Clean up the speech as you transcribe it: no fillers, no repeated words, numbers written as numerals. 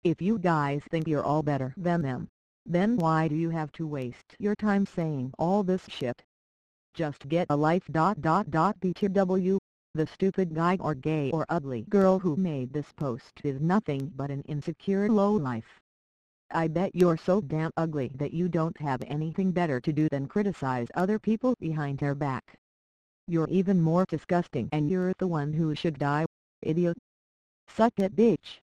If you guys think you're all better than them, then why do you have to waste your time saying all this shit? Just get a life. BTW, the stupid guy or gay or ugly girl who made this post is nothing but an insecure lowlife. I bet you're so damn ugly that you don't have anything better to do than criticize other people behind their back. You're even more disgusting and you're the one who should die, idiot. Suck it, bitch.